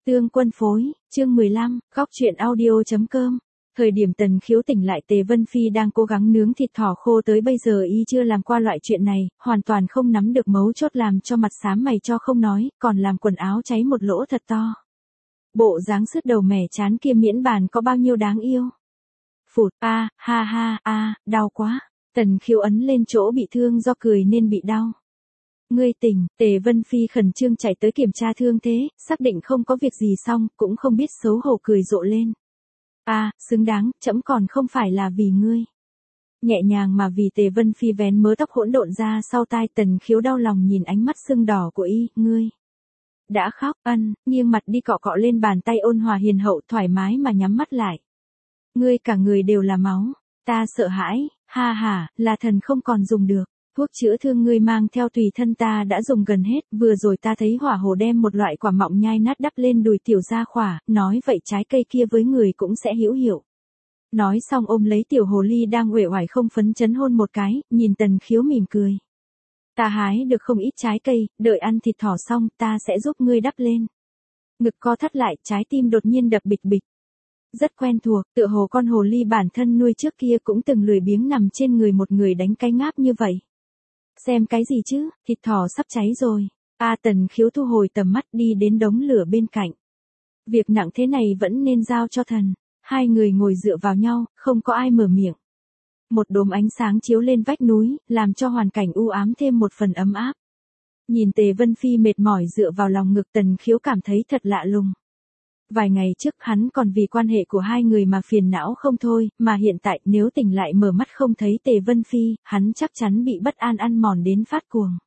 Tương Quân phối, chương 15, góc truyện audio.com. Thời điểm Tần Khiếu tỉnh lại, Tề Vân Phi đang cố gắng nướng thịt thỏ khô, tới bây giờ y chưa làm qua loại chuyện này, hoàn toàn không nắm được mấu chốt, làm cho mặt xám mày cho không nói, còn làm quần áo cháy một lỗ thật to. Bộ dáng sứt đầu mẻ chán kia miễn bàn có bao nhiêu đáng yêu. Phụt, đau quá. Tần Khiếu ấn lên chỗ bị thương, do cười nên bị đau. Ngươi tỉnh. Tề Vân Phi khẩn trương chạy tới kiểm tra thương thế, xác định không có việc gì xong, cũng không biết xấu hổ cười rộ lên. Xứng đáng, trẫm còn không phải là vì ngươi. Nhẹ nhàng mà vì Tề Vân Phi vén mớ tóc hỗn độn ra sau tai. Tần Khiếu đau lòng nhìn ánh mắt sưng đỏ của y. Ngươi đã khóc. Nghiêng mặt đi cọ cọ lên bàn tay ôn hòa hiền hậu, thoải mái mà nhắm mắt lại. Ngươi cả người đều là máu. Ta sợ hãi. Là thần không còn dùng được. Thuốc chữa thương ngươi mang theo tùy thân ta đã dùng gần hết, vừa rồi ta thấy hỏa hồ đem một loại quả mọng nhai nát đắp lên đùi tiểu gia khỏa, nói vậy trái cây kia với người cũng sẽ hữu hiệu. Nói xong ôm lấy tiểu hồ ly đang uể oải không phấn chấn hôn một cái, nhìn Tần Khiếu mỉm cười. Ta hái được không ít trái cây, đợi ăn thịt thỏ xong ta sẽ giúp ngươi đắp lên. Ngực co thắt lại, trái tim đột nhiên đập bịch bịch. Rất quen thuộc, tựa hồ con hồ ly bản thân nuôi trước kia cũng từng lười biếng nằm trên người một người đánh cái ngáp như vậy. Xem cái gì chứ, thịt thỏ sắp cháy rồi. Tần Khiếu thu hồi tầm mắt đi đến đống lửa bên cạnh. Việc nặng thế này vẫn nên giao cho thần. Hai người ngồi dựa vào nhau, không có ai mở miệng. Một đốm ánh sáng chiếu lên vách núi, làm cho hoàn cảnh u ám thêm một phần ấm áp. Nhìn Tề Vân Phi mệt mỏi dựa vào lòng ngực, Tần Khiếu cảm thấy thật lạ lùng. Vài ngày trước hắn còn vì quan hệ của hai người mà phiền não không thôi, mà hiện tại nếu tỉnh lại mở mắt không thấy Tề Vân Phi, hắn chắc chắn bị bất an ăn mòn đến phát cuồng.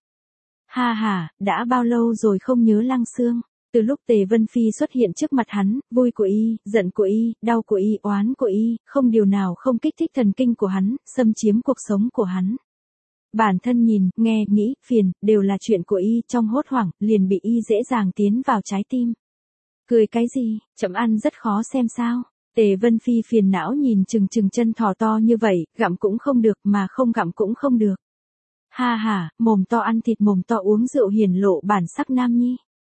Đã bao lâu rồi không nhớ Lăng Xương. Từ lúc Tề Vân Phi xuất hiện trước mặt hắn, vui của y, giận của y, đau của y, oán của y, không điều nào không kích thích thần kinh của hắn, xâm chiếm cuộc sống của hắn. Bản thân nhìn, nghe, nghĩ, phiền, đều là chuyện của y, trong hốt hoảng, liền bị y dễ dàng tiến vào trái tim. Cười cái gì, chậm ăn rất khó xem sao. Tề Vân Phi phiền não nhìn chừng chân thỏ to như vậy, gặm cũng không được mà không gặm cũng không được. Mồm to ăn thịt, mồm to uống rượu, hiển lộ bản sắc nam nhi.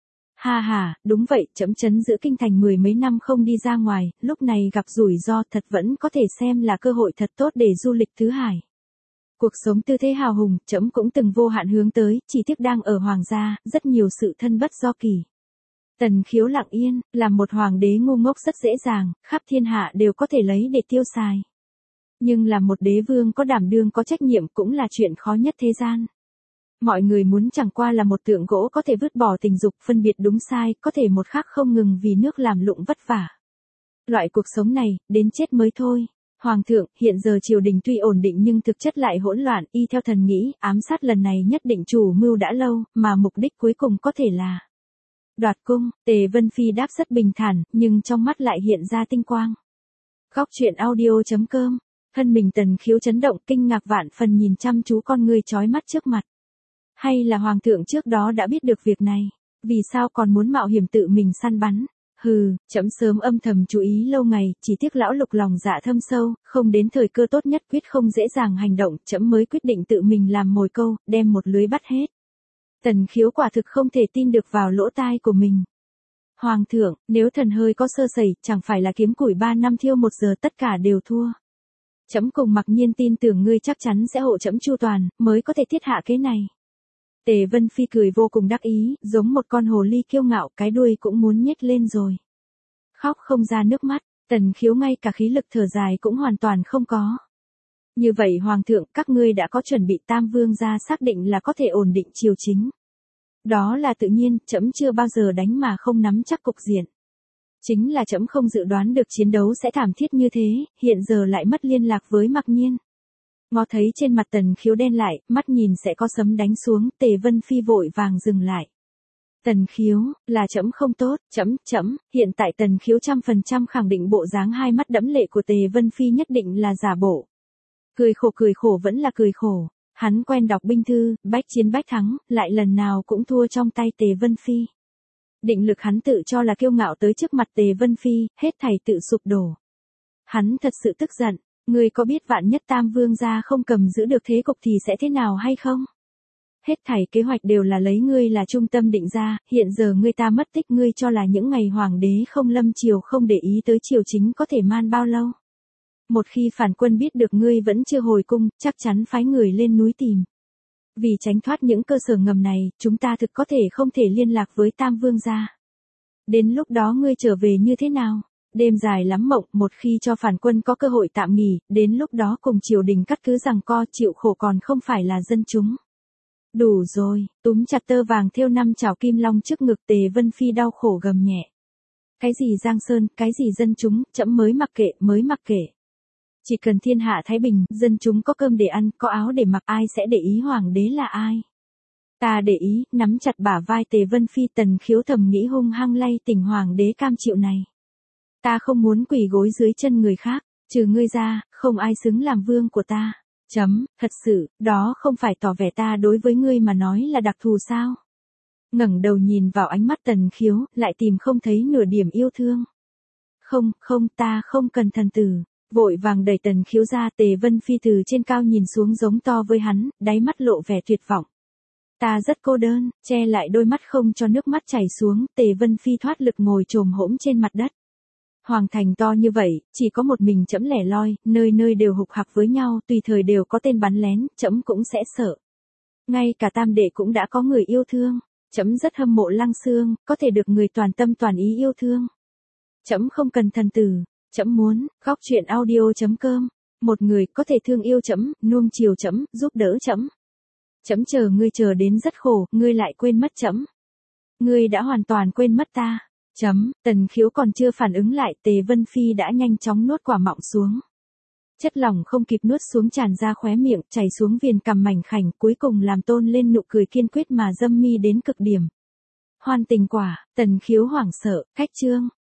Đúng vậy, chậm trấn giữ kinh thành mười mấy năm không đi ra ngoài, lúc này gặp rủi ro thật vẫn có thể xem là cơ hội thật tốt để du lịch tứ hải. Cuộc sống tư thế hào hùng, chậm cũng từng vô hạn hướng tới, chỉ tiếc đang ở hoàng gia, rất nhiều sự thân bất do kỳ. Tần Khiếu lặng yên, làm một hoàng đế ngu ngốc rất dễ dàng, khắp thiên hạ đều có thể lấy để tiêu xài. Nhưng làm một đế vương có đảm đương có trách nhiệm cũng là chuyện khó nhất thế gian. Mọi người muốn chẳng qua là một tượng gỗ có thể vứt bỏ tình dục, phân biệt đúng sai, có thể một khắc không ngừng vì nước làm lụng vất vả. Loại cuộc sống này, đến chết mới thôi. Hoàng thượng, hiện giờ triều đình tuy ổn định nhưng thực chất lại hỗn loạn, y theo thần nghĩ, ám sát lần này nhất định chủ mưu đã lâu, mà mục đích cuối cùng có thể là đoạt cung. Tề Vân Phi đáp rất bình thản, nhưng trong mắt lại hiện ra tinh quang. Góc truyện audio.com. Thân mình Tần Khiếu chấn động, kinh ngạc vạn phần nhìn chăm chú con người chói mắt trước mặt. Hay là hoàng thượng trước đó đã biết được việc này, vì sao còn muốn mạo hiểm tự mình săn bắn? Trẫm sớm âm thầm chú ý lâu ngày, chỉ tiếc lão Lục lòng dạ thâm sâu, không đến thời cơ tốt nhất, quyết không dễ dàng hành động, trẫm mới quyết định tự mình làm mồi câu, đem một lưới bắt hết. Tần Khiếu quả thực không thể tin được vào lỗ tai của mình. Hoàng thượng, nếu thần hơi có sơ sẩy, chẳng phải là kiếm củi 3 năm thiêu 1 giờ tất cả đều thua. Trẫm cùng mặc nhiên tin tưởng ngươi chắc chắn sẽ hộ trẫm chu toàn, mới có thể thiết hạ kế này. Tề Vân Phi cười vô cùng đắc ý, giống một con hồ ly kiêu ngạo, cái đuôi cũng muốn nhếch lên rồi. Khóc không ra nước mắt, Tần Khiếu ngay cả khí lực thở dài cũng hoàn toàn không có. Như vậy hoàng thượng, các ngươi đã có chuẩn bị, Tam Vương gia xác định là có thể ổn định triều chính. Đó là tự nhiên, trẫm chưa bao giờ đánh mà không nắm chắc cục diện. Chính là trẫm không dự đoán được chiến đấu sẽ thảm thiết như thế, hiện giờ lại mất liên lạc với Mặc Nhiên. Ngó thấy trên mặt Tần Khiếu đen lại, mắt nhìn sẽ có sấm đánh xuống, Tề Vân Phi vội vàng dừng lại. Tần Khiếu, là trẫm không tốt, trẫm, hiện tại Tần Khiếu 100% khẳng định bộ dáng hai mắt đẫm lệ của Tề Vân Phi nhất định là giả bộ. Cười khổ vẫn là cười khổ. Hắn quen đọc binh thư, bách chiến bách thắng, lại lần nào cũng thua trong tay Tề Vân Phi. Định lực hắn tự cho là kiêu ngạo tới trước mặt Tề Vân Phi, hết thảy tự sụp đổ. Hắn thật sự tức giận, ngươi có biết vạn nhất Tam Vương gia không cầm giữ được thế cục thì sẽ thế nào hay không? Hết thảy kế hoạch đều là lấy ngươi là trung tâm định ra, hiện giờ ngươi ta mất tích, ngươi cho là những ngày hoàng đế không lâm triều không để ý tới triều chính có thể man bao lâu. Một khi phản quân biết được ngươi vẫn chưa hồi cung, chắc chắn phái người lên núi tìm. Vì tránh thoát những cơ sở ngầm này, chúng ta thực có thể không thể liên lạc với Tam Vương gia. Đến lúc đó ngươi trở về như thế nào? Đêm dài lắm mộng, một khi cho phản quân có cơ hội tạm nghỉ, đến lúc đó cùng triều đình cắt cứ giằng co, chịu khổ còn không phải là dân chúng. Đủ rồi, túm chặt tơ vàng thêu 5 chảo kim long trước ngực, Tề Vân Phi đau khổ gầm nhẹ. Cái gì Giang Sơn, cái gì dân chúng, trẫm mới mặc kệ. Chỉ cần thiên hạ thái bình, dân chúng có cơm để ăn, có áo để mặc, ai sẽ để ý hoàng đế là ai? Ta để ý, nắm chặt bả vai Tề Vân Phi, Tần Khiếu thầm nghĩ hung hăng lay tỉnh hoàng đế cam chịu này. Ta không muốn quỳ gối dưới chân người khác, trừ ngươi ra, không ai xứng làm vương của ta. Thật sự, đó không phải tỏ vẻ ta đối với ngươi mà nói là đặc thù sao? Ngẩng đầu nhìn vào ánh mắt Tần Khiếu, lại tìm không thấy nửa điểm yêu thương. Không, ta không cần thần tử. Vội vàng đẩy Tần Khiếu ra, Tề Vân Phi từ trên cao nhìn xuống giống to với hắn, đáy mắt lộ vẻ tuyệt vọng. Ta rất cô đơn, che lại đôi mắt không cho nước mắt chảy xuống, Tề Vân Phi thoát lực ngồi chồm hỗn trên mặt đất. Hoàng thành to như vậy, chỉ có một mình trẫm lẻ loi, nơi nơi đều hục hặc với nhau, tùy thời đều có tên bắn lén, trẫm cũng sẽ sợ. Ngay cả Tam đệ cũng đã có người yêu thương, trẫm rất hâm mộ Lăng Xương, có thể được người toàn tâm toàn ý yêu thương. Trẫm không cần thần tử, trẫm muốn, góc truyện audio.com, một người có thể thương yêu trẫm, nuông chiều trẫm, giúp đỡ trẫm. Trẫm chờ ngươi chờ đến rất khổ, ngươi lại quên mất trẫm. Ngươi đã hoàn toàn quên mất ta. Tần Khiếu còn chưa phản ứng lại, Tề Vân Phi đã nhanh chóng nuốt quả mọng xuống. Chất lỏng không kịp nuốt xuống tràn ra khóe miệng, chảy xuống viền cằm mảnh khảnh, cuối cùng làm tôn lên nụ cười kiên quyết mà dâm mi đến cực điểm. Hoan tình quả, Tần Khiếu hoảng sợ, cách chương.